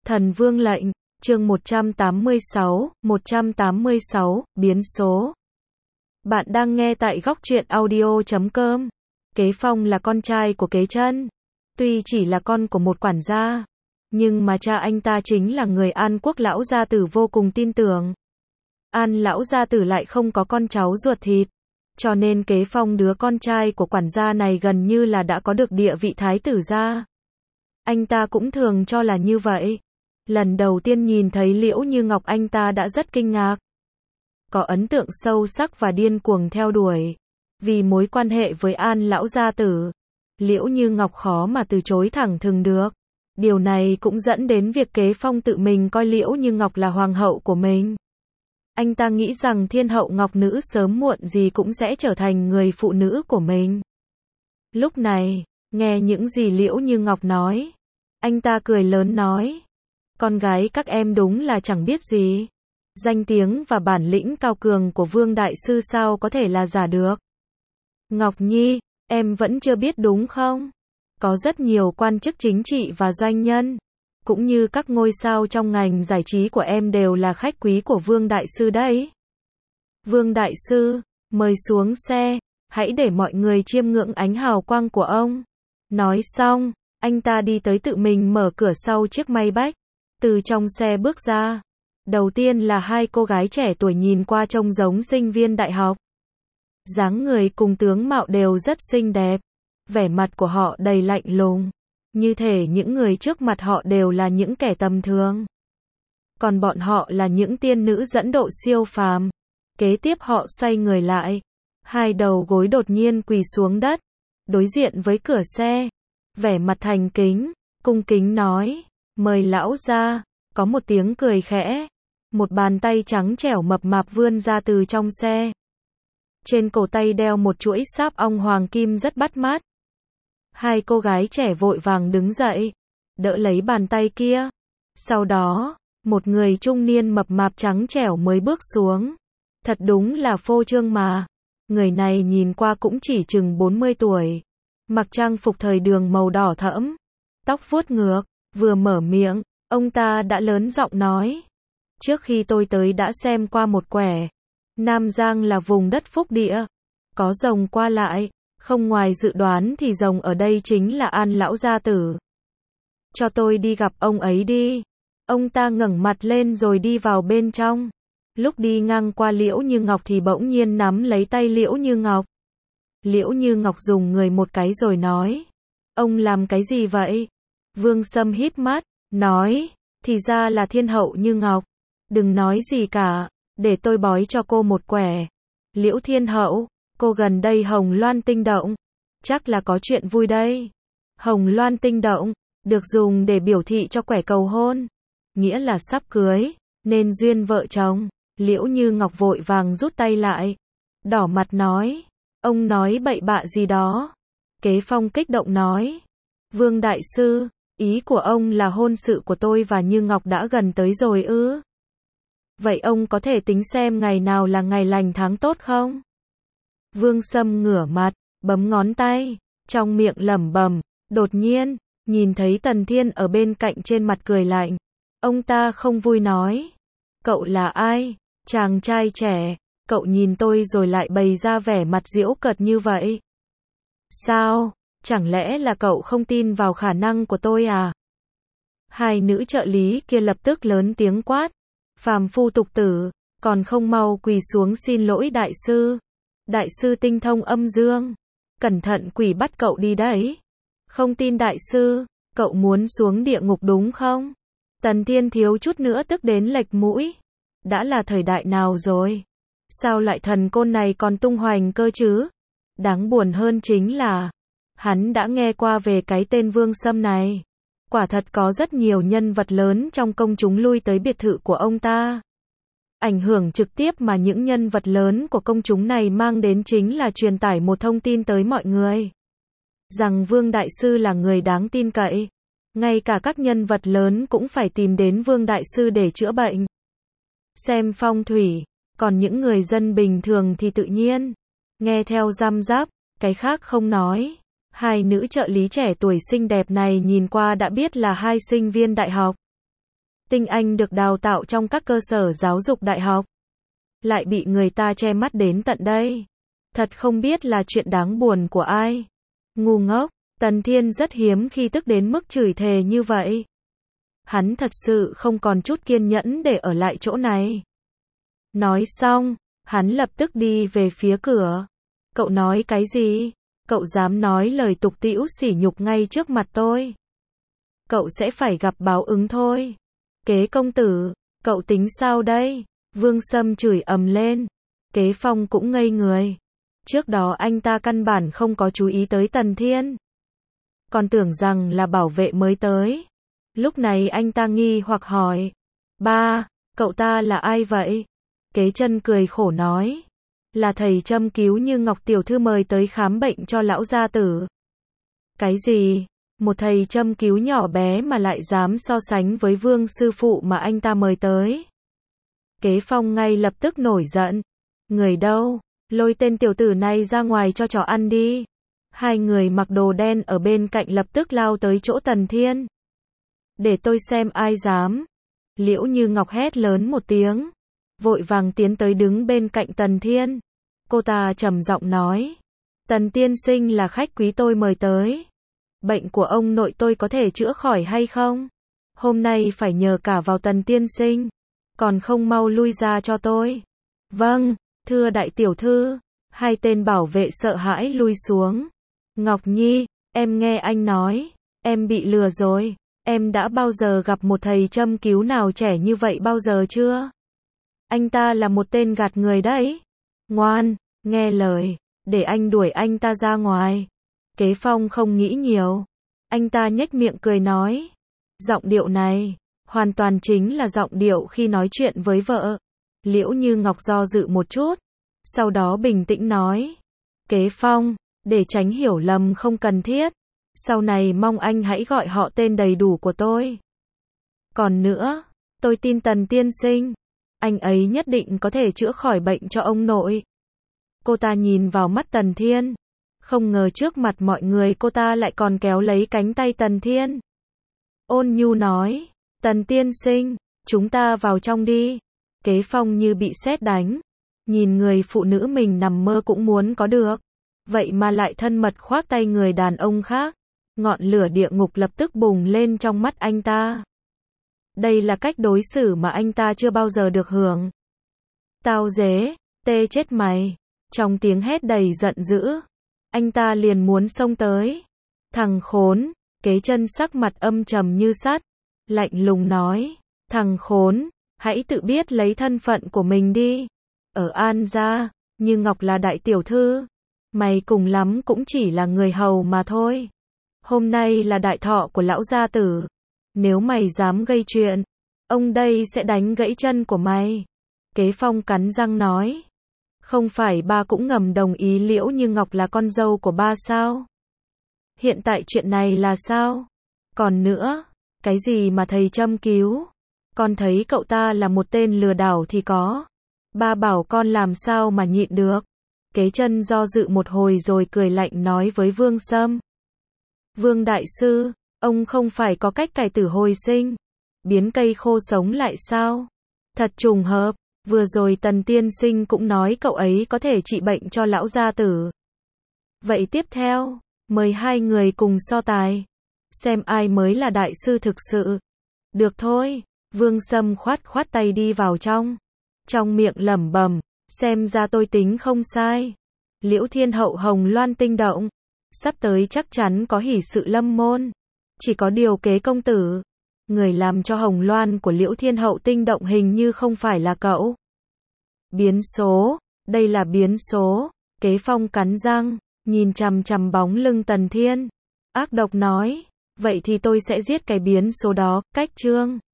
Thần Vương lệnh, chương 186, biến số. Bạn đang nghe tại góc truyện audio.com. Kế Phong là con trai của Kế Chân. Tuy chỉ là con của một quản gia, nhưng mà cha anh ta chính là người An Quốc lão gia tử vô cùng tin tưởng. An lão gia tử lại không có con cháu ruột thịt, cho nên Kế Phong đứa con trai của quản gia này gần như là đã có được địa vị thái tử gia. Anh ta cũng thường cho là như vậy. Lần đầu tiên nhìn thấy Liễu Như Ngọc anh ta đã rất kinh ngạc. Có ấn tượng sâu sắc và điên cuồng theo đuổi. Vì mối quan hệ với An lão gia tử, Liễu Như Ngọc khó mà từ chối thẳng thừng được. Điều này cũng dẫn đến việc Kế Phong tự mình coi Liễu Như Ngọc là hoàng hậu của mình. Anh ta nghĩ rằng thiên hậu Ngọc Nữ sớm muộn gì cũng sẽ trở thành người phụ nữ của mình. Lúc này, nghe những gì Liễu Như Ngọc nói, anh ta cười lớn nói: con gái các em đúng là chẳng biết gì. Danh tiếng và bản lĩnh cao cường của Vương Đại Sư sao có thể là giả được. Ngọc Nhi, em vẫn chưa biết đúng không? Có rất nhiều quan chức chính trị và doanh nhân, cũng như các ngôi sao trong ngành giải trí của em đều là khách quý của Vương Đại Sư đấy. Vương Đại Sư, mời xuống xe, hãy để mọi người chiêm ngưỡng ánh hào quang của ông. Nói xong, anh ta đi tới tự mình mở cửa sau chiếc Maybach. Từ trong xe bước ra. Đầu tiên là hai cô gái trẻ tuổi nhìn qua trông giống sinh viên đại học. Dáng người cùng tướng mạo đều rất xinh đẹp. Vẻ mặt của họ đầy lạnh lùng. Như thể những người trước mặt họ đều là những kẻ tầm thường. Còn bọn họ là những tiên nữ dẫn độ siêu phàm. Kế tiếp họ xoay người lại. Hai đầu gối đột nhiên quỳ xuống đất. Đối diện với cửa xe. Vẻ mặt thành kính, cung kính nói: mời lão ra. Có một tiếng cười khẽ. Một bàn tay trắng trẻo mập mạp vươn ra từ trong xe. Trên cổ tay đeo một chuỗi sáp ong hoàng kim rất bắt mắt. Hai cô gái trẻ vội vàng đứng dậy, đỡ lấy bàn tay kia. Sau đó, một người trung niên mập mạp trắng trẻo mới bước xuống. Thật đúng là phô trương mà. Người này nhìn qua cũng chỉ chừng 40 tuổi. Mặc trang phục thời đường màu đỏ thẫm. Tóc vuốt ngược, vừa mở miệng, ông ta đã lớn giọng nói: trước khi tôi tới đã xem qua một quẻ. Nam Giang là vùng đất phúc địa. Có rồng qua lại. Không ngoài dự đoán thì rồng ở đây chính là An lão gia tử. Cho tôi đi gặp ông ấy đi. Ông ta ngẩng mặt lên rồi đi vào bên trong. Lúc đi ngang qua Liễu Như Ngọc thì bỗng nhiên nắm lấy tay Liễu Như Ngọc. Liễu Như Ngọc dùng người một cái rồi nói: ông làm cái gì vậy? Vương Sâm híp mắt, nói: thì ra là thiên hậu Như Ngọc. Đừng nói gì cả, để tôi bói cho cô một quẻ. Liễu thiên hậu, cô gần đây hồng loan tinh động. Chắc là có chuyện vui đây. Hồng loan tinh động, được dùng để biểu thị cho quẻ cầu hôn. Nghĩa là sắp cưới, nên duyên vợ chồng. Liễu Như Ngọc vội vàng rút tay lại. Đỏ mặt nói: ông nói bậy bạ gì đó. Kế Phong kích động nói: Vương Đại Sư, ý của ông là hôn sự của tôi và Như Ngọc đã gần tới rồi ư? Vậy ông có thể tính xem ngày nào là ngày lành tháng tốt không? Vương Sâm ngửa mặt, bấm ngón tay, trong miệng lẩm bẩm. Đột nhiên, nhìn thấy Tần Thiên ở bên cạnh trên mặt cười lạnh. Ông ta không vui nói: cậu là ai? Chàng trai trẻ, cậu nhìn tôi rồi lại bày ra vẻ mặt giễu cợt như vậy. Sao? Chẳng lẽ là cậu không tin vào khả năng của tôi à? Hai nữ trợ lý kia lập tức lớn tiếng quát: phàm phu tục tử, còn không mau quỳ xuống xin lỗi đại sư. Đại sư tinh thông âm dương, cẩn thận quỷ bắt cậu đi đấy. Không tin đại sư, cậu muốn xuống địa ngục đúng không? Tần Thiên thiếu chút nữa tức đến lệch mũi. Đã là thời đại nào rồi? Sao lại thần côn này còn tung hoành cơ chứ? Đáng buồn hơn chính là hắn đã nghe qua về cái tên Vương Sâm này. Quả thật có rất nhiều nhân vật lớn trong công chúng lui tới biệt thự của ông ta. Ảnh hưởng trực tiếp mà những nhân vật lớn của công chúng này mang đến chính là truyền tải một thông tin tới mọi người. Rằng Vương Đại Sư là người đáng tin cậy. Ngay cả các nhân vật lớn cũng phải tìm đến Vương Đại Sư để chữa bệnh. Xem phong thủy. Còn những người dân bình thường thì tự nhiên nghe theo răm rắp, cái khác không nói. Hai nữ trợ lý trẻ tuổi xinh đẹp này nhìn qua đã biết là hai sinh viên đại học. Tinh Anh được đào tạo trong các cơ sở giáo dục đại học, lại bị người ta che mắt đến tận đây. Thật không biết là chuyện đáng buồn của ai. Ngu ngốc, Tần Thiên rất hiếm khi tức đến mức chửi thề như vậy. Hắn thật sự không còn chút kiên nhẫn để ở lại chỗ này. Nói xong, hắn lập tức đi về phía cửa. Cậu nói cái gì? Cậu dám nói lời tục tĩu sỉ nhục ngay trước mặt tôi? Cậu sẽ phải gặp báo ứng thôi. Kế công tử, cậu tính sao đây? Vương Sâm chửi ầm lên. Kế Phong cũng ngây người. Trước đó anh ta căn bản không có chú ý tới Tần Thiên, còn tưởng rằng là bảo vệ mới tới. Lúc này anh ta nghi hoặc hỏi. Ba, cậu ta là ai vậy? Kế Chân cười khổ nói. Là thầy châm cứu như Ngọc tiểu thư mời tới khám bệnh cho lão gia tử. Cái gì? Một thầy châm cứu nhỏ bé mà lại dám so sánh với Vương sư phụ mà anh ta mời tới. Kế Phong ngay lập tức nổi giận. Người đâu? Lôi tên tiểu tử này ra ngoài cho chó ăn đi. Hai người mặc đồ đen ở bên cạnh lập tức lao tới chỗ Tần Thiên. Để tôi xem ai dám. Liễu Như Ngọc hét lớn một tiếng, vội vàng tiến tới đứng bên cạnh Tần Thiên. Cô ta trầm giọng nói. Tần tiên sinh là khách quý tôi mời tới. Bệnh của ông nội tôi có thể chữa khỏi hay không? Hôm nay phải nhờ cả vào Tần tiên sinh. Còn không mau lui ra cho tôi. Vâng, thưa đại tiểu thư. Hai tên bảo vệ sợ hãi lui xuống. Ngọc Nhi, em nghe anh nói. Em bị lừa rồi. Em đã bao giờ gặp một thầy châm cứu nào trẻ như vậy bao giờ chưa? Anh ta là một tên gạt người đấy. Ngoan, nghe lời, để anh đuổi anh ta ra ngoài. Kế Phong không nghĩ nhiều. Anh ta nhếch miệng cười nói. Giọng điệu này, hoàn toàn chính là giọng điệu khi nói chuyện với vợ. Liễu Như Ngọc do dự một chút, sau đó bình tĩnh nói. Kế Phong, để tránh hiểu lầm không cần thiết, sau này mong anh hãy gọi họ tên đầy đủ của tôi. Còn nữa, tôi tin Tần tiên sinh. Anh ấy nhất định có thể chữa khỏi bệnh cho ông nội. Cô ta nhìn vào mắt Tần Thiên. Không ngờ trước mặt mọi người cô ta lại còn kéo lấy cánh tay Tần Thiên. Ôn nhu nói. Tần tiên sinh, chúng ta vào trong đi. Kế Phong như bị sét đánh. Nhìn người phụ nữ mình nằm mơ cũng muốn có được. Vậy mà lại thân mật khoác tay người đàn ông khác. Ngọn lửa địa ngục lập tức bùng lên trong mắt anh ta. Đây là cách đối xử mà anh ta chưa bao giờ được hưởng. Tao dế, tê chết mày. Trong tiếng hét đầy giận dữ, anh ta liền muốn xông tới. Thằng khốn, Kế Chân sắc mặt âm trầm như sắt, lạnh lùng nói. Thằng khốn, hãy tự biết lấy thân phận của mình đi. Ở An gia, Như Ngọc là đại tiểu thư. Mày cùng lắm cũng chỉ là người hầu mà thôi. Hôm nay là đại thọ của lão gia tử. Nếu mày dám gây chuyện, ông đây sẽ đánh gãy chân của mày. Kế Phong cắn răng nói. Không phải ba cũng ngầm đồng ý Liễu Như Ngọc là con dâu của ba sao? Hiện tại chuyện này là sao? Còn nữa, cái gì mà thầy châm cứu? Con thấy cậu ta là một tên lừa đảo thì có. Ba bảo con làm sao mà nhịn được. Kế Chân do dự một hồi rồi cười lạnh nói với Vương Sâm. Vương đại sư, ông không phải có cách cải tử hồi sinh, biến cây khô sống lại sao? Thật trùng hợp, vừa rồi Tần tiên sinh cũng nói cậu ấy có thể trị bệnh cho lão gia tử. Vậy tiếp theo, mời hai người cùng so tài, xem ai mới là đại sư thực sự. Được thôi, Vương Sâm khoát khoát tay đi vào trong miệng lẩm bẩm, xem ra tôi tính không sai. Liễu Thiên Hậu Hồng Loan tinh động, sắp tới chắc chắn có hỷ sự lâm môn. Chỉ có điều Kế công tử, người làm cho Hồng Loan của Liễu Thiên Hậu tinh động hình như không phải là cậu. Biến số, đây là biến số. Kế Phong cắn răng, nhìn chằm chằm bóng lưng Tần Thiên, ác độc nói, vậy thì tôi sẽ giết cái biến số đó. Cách chương